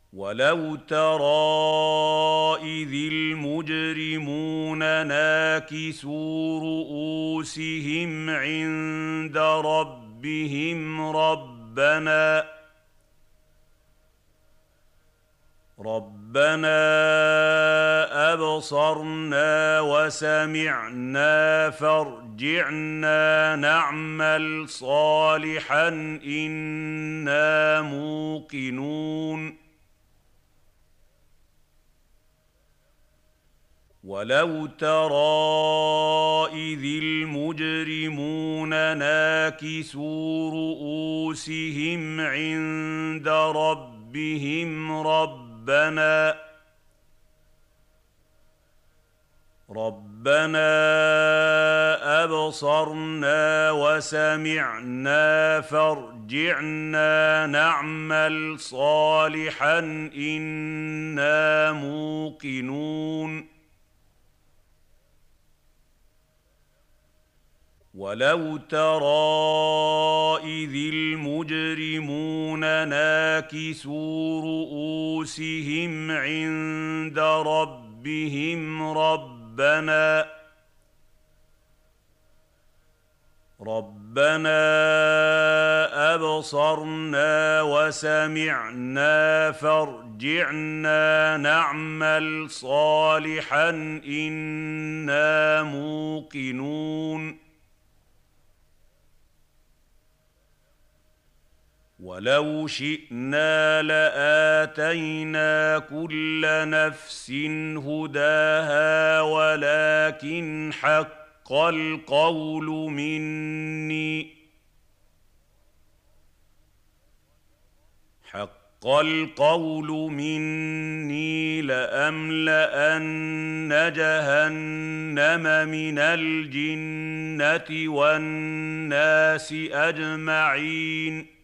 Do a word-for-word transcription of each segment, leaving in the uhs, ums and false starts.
وَلَوْ تَرَىٰ إِذِ الْمُجْرِمُونَ نَاكِسُو رُءُوسِهِمْ عِندَ رَبِّهِمْ رَبَّنَا رَبَّنَا أَبْصَرْنَا وَسَمِعْنَا فَارْجِعْنَا نَعْمَلْ صَالِحًا إِنَّا مُوقِنُونَ وَلَوْ تَرَىٰ إِذِ الْمُجْرِمُونَ نَاكِسُو رُءُوسِهِمْ عِندَ رَبِّهِمْ رَبَّنَا رَبَّنَا أَبْصَرْنَا وَسَمِعْنَا فَارْجِعْنَا نَعْمَلْ صَالِحًا إِنَّا مُوقِنُونَ وَلَوْ تَرَىٰ إِذِ الْمُجْرِمُونَ نَاكِسُو رُءُوسِهِمْ عِندَ رَبِّهِمْ رَبَّنَا رَبَّنَا أَبْصَرْنَا وَسَمِعْنَا فَارْجِعْنَا نَعْمَلْ صَالِحًا إِنَّا مُوقِنُونَ وَلَوْ شِئْنَا لَآتَيْنَا كُلَّ نَفْسٍ هُدَاهَا وَلَٰكِنْ حَقَّ الْقَوْلُ مِنِّي حَقَّ الْقَوْلُ مِنِّي لَأَمْلَأَنَّ جَهَنَّمَ مِنَ الْجِنَّةِ وَالنَّاسِ أَجْمَعِينَ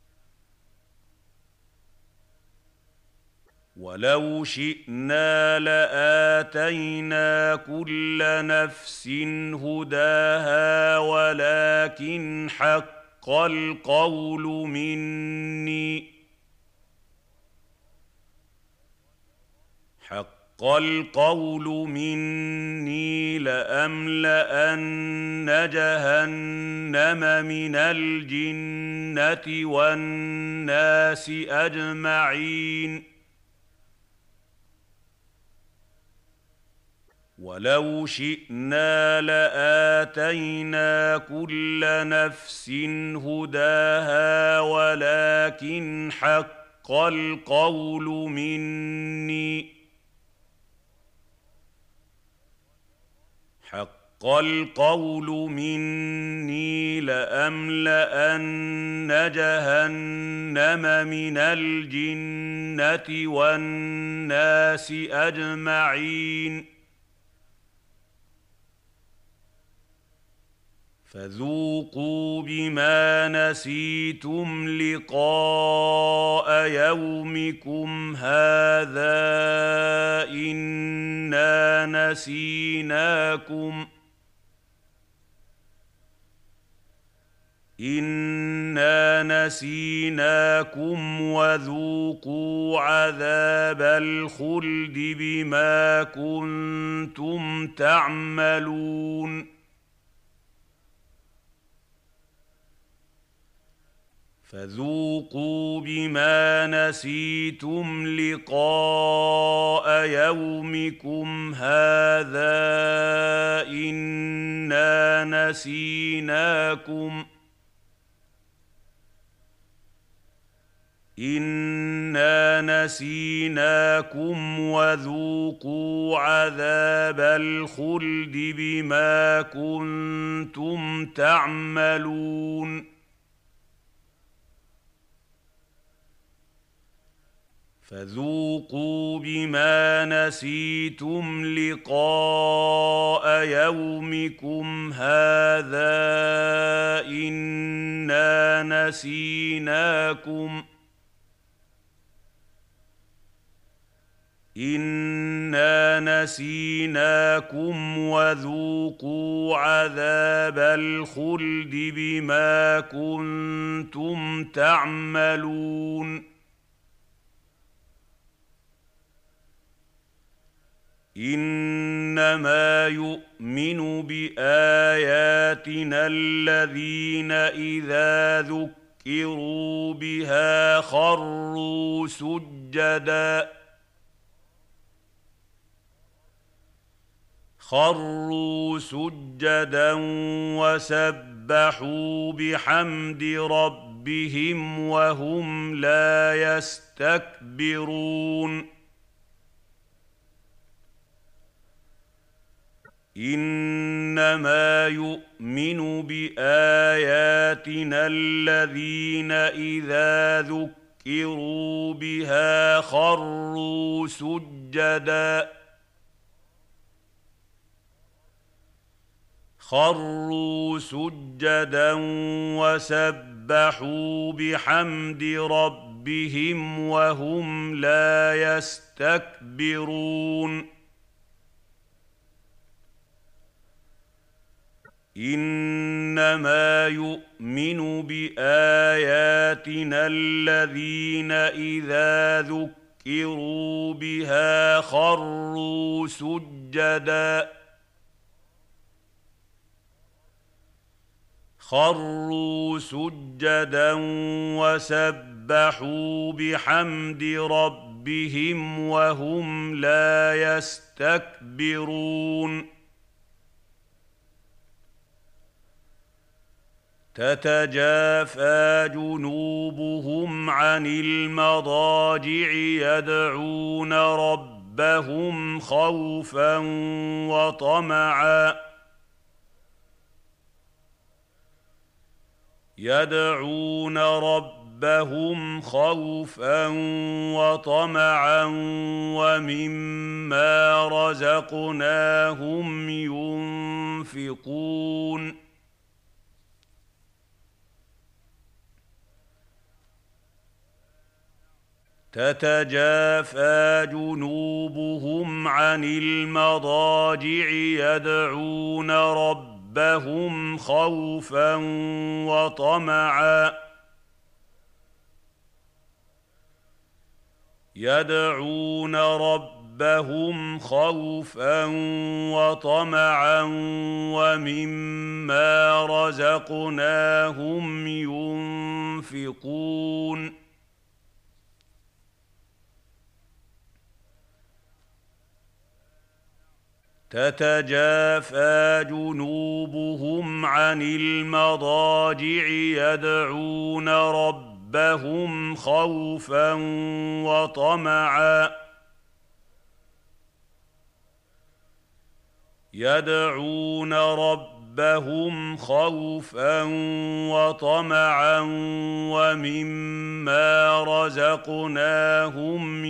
وَلَوْ شِئْنَا لَآتَيْنَا كُلَّ نَفْسٍ هُدَاهَا وَلَٰكِنْ حَقَّ الْقَوْلُ مِنِّي حَقَّ الْقَوْلُ مِنِّي لَأَمْلَأَنَّ جَهَنَّمَ مِنَ الْجِنَّةِ وَالنَّاسِ أَجْمَعِينَ وَلَوْ شِئْنَا لَآتَيْنَا كُلَّ نَفْسٍ هُدَاهَا وَلَٰكِنْ حَقَّ الْقَوْلُ مِنِّي حَقَّ الْقَوْلُ مِنِّي لَأَمْلَأَنَّ جَهَنَّمَ مِنَ الْجِنَّةِ وَالنَّاسِ أَجْمَعِينَ فَذُوقُوا بِمَا نَسِيتُمْ لِقَاءَ يَوْمِكُمْ هَٰذَا إِنَّا نَسِينَاكُمْ إِنَّا نَسِينَاكُمْ وَذُوقُوا عَذَابَ الْخُلْدِ بِمَا كُنتُمْ تَعْمَلُونَ فَذُوقُوا بِمَا نَسِيتُمْ لِقَاءَ يَوْمِكُمْ هَٰذَا إِنَّا نَسِينَاكُمْ إِنَّا نَسِينَاكُمْ وَذُوقُوا عَذَابَ الْخُلْدِ بِمَا كُنتُمْ تَعْمَلُونَ فَذُوقُوا بِمَا نَسِيتُمْ لِقَاءَ يَوْمِكُمْ هَٰذَا إِنَّا نَسِينَاكُمْ إِنَّا نَسِينَاكُمْ وَذُوقُوا عَذَابَ الْخُلْدِ بِمَا كُنتُمْ تَعْمَلُونَ إنما يؤمن بآياتنا الذين إذا ذكروا بها خروا سجدا خروا سجدا وسبحوا بحمد ربهم وهم لا يستكبرون إنما يؤمن بآياتنا الذين إذا ذكروا بها خروا سجدا خروا سجدا وسبحوا بحمد ربهم وهم لا يستكبرون إنما يؤمن بآياتنا الذين إذا ذكروا بها خروا سجدا خروا سجدا وسبحوا بحمد ربهم وهم لا يستكبرون تتجافى جنوبهم عن المضاجع يدعون ربهم خوفا وطمعا يدعون ربهم خوفا وطمعا ومما رزقناهم ينفقون تتجافى جنوبهم عن المضاجع يدعون ربهم خوفا وطمعا يدعون ربهم خوفا وطمعا ومما رزقناهم ينفقون تتجافى جنوبهم عن المضاجع يدعون ربهم خوفا وطمعا يدعون ربهم خوفا وطمعا ومما رزقناهم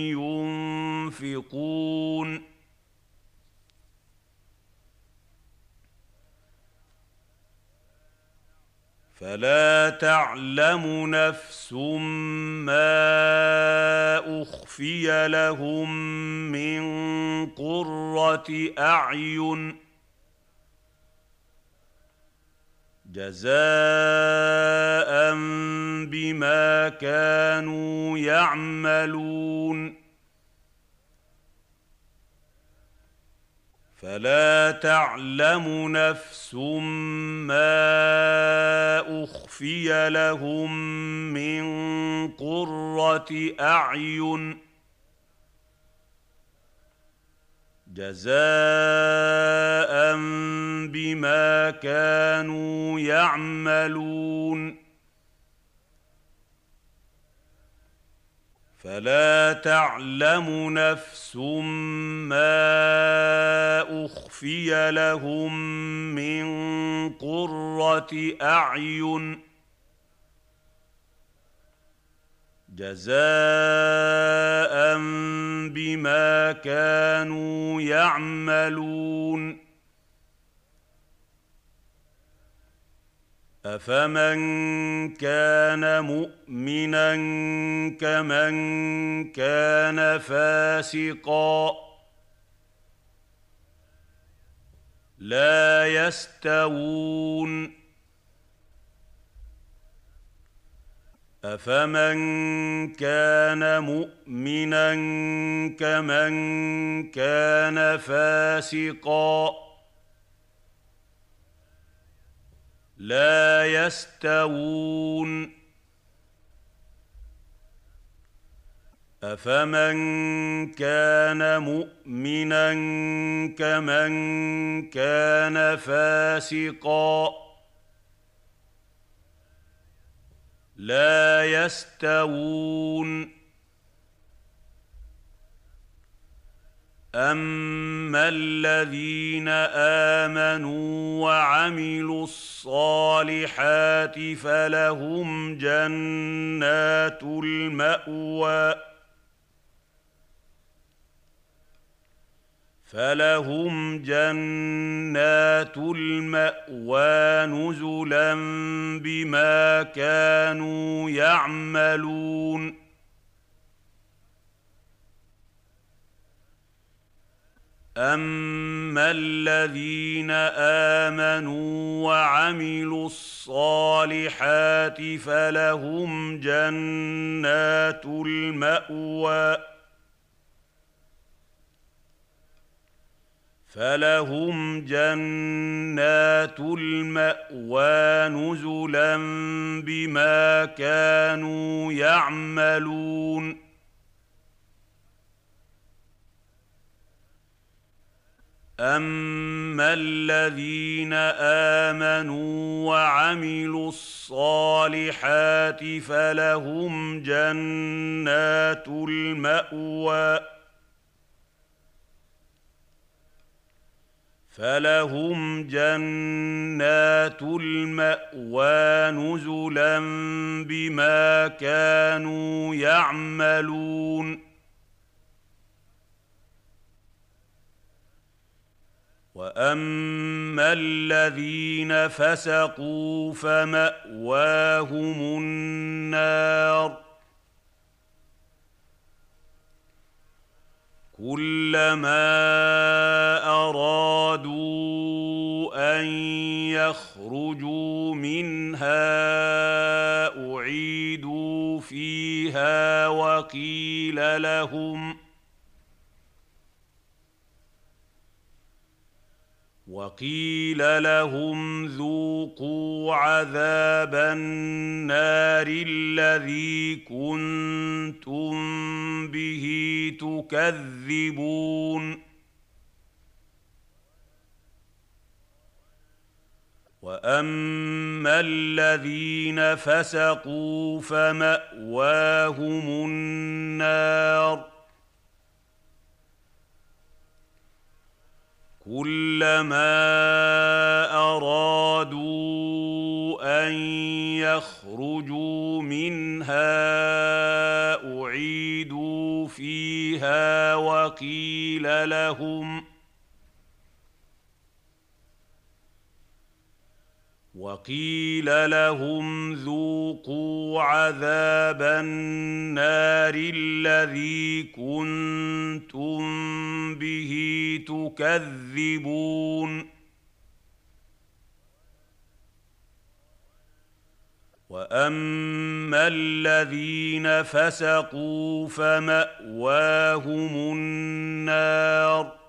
ينفقون فلا تعلم نفس ما أخفي لهم من قرة أعين جزاء بما كانوا يعملون فلا تعلم نفس ما أخفي لهم من قرة أعين جزاء بما كانوا يعملون فلا تعلم نفس ما أخفي لهم من قرة أعين جزاء بما كانوا يعملون أفمن كان مؤمنا كمن كان فاسقا لا يستوون أفمن كان مؤمنا كمن كان فاسقا لا يستوون أفمن كان مؤمنا كمن كان فاسقا لا يستوون أما الذين آمنوا وعملوا الصالحات فلهم جنات المأوى فلهم جنات المأوى نزلا بما كانوا يعملون أما الذين آمنوا وعملوا الصالحات فلهم جنات المأوى فلهم جنات المأوى نزلا بما كانوا يعملون أما الذين آمنوا وعملوا الصالحات فلهم جنات المأوى فلهم جنات المأوى نزلا بما كانوا يعملون وأما الذين فسقوا فمأواهم النار كلما أرادوا أن يخرجوا منها أعيدوا فيها وقيل لهم وقيل لهم ذوقوا عذاب النار الذي كنتم به تكذبون وأما الذين فسقوا فمأواهم النار كلما أرادوا أن يخرجوا منها أعيدوا فيها وقيل لهم وقيل لهم ذوقوا عذاب النار الذي كنتم به تكذبون وأما الذين فسقوا فمأواهم النار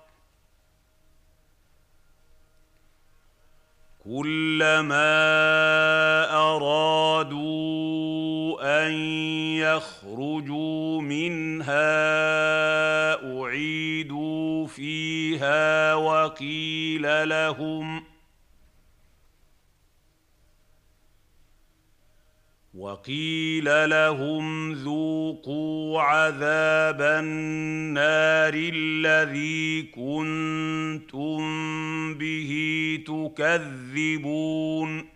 كلما أرادوا أن يخرجوا منها أعيدوا فيها وقيل لهم وقيل لهم ذوقوا عذاب النار الذي كنتم به تكذبون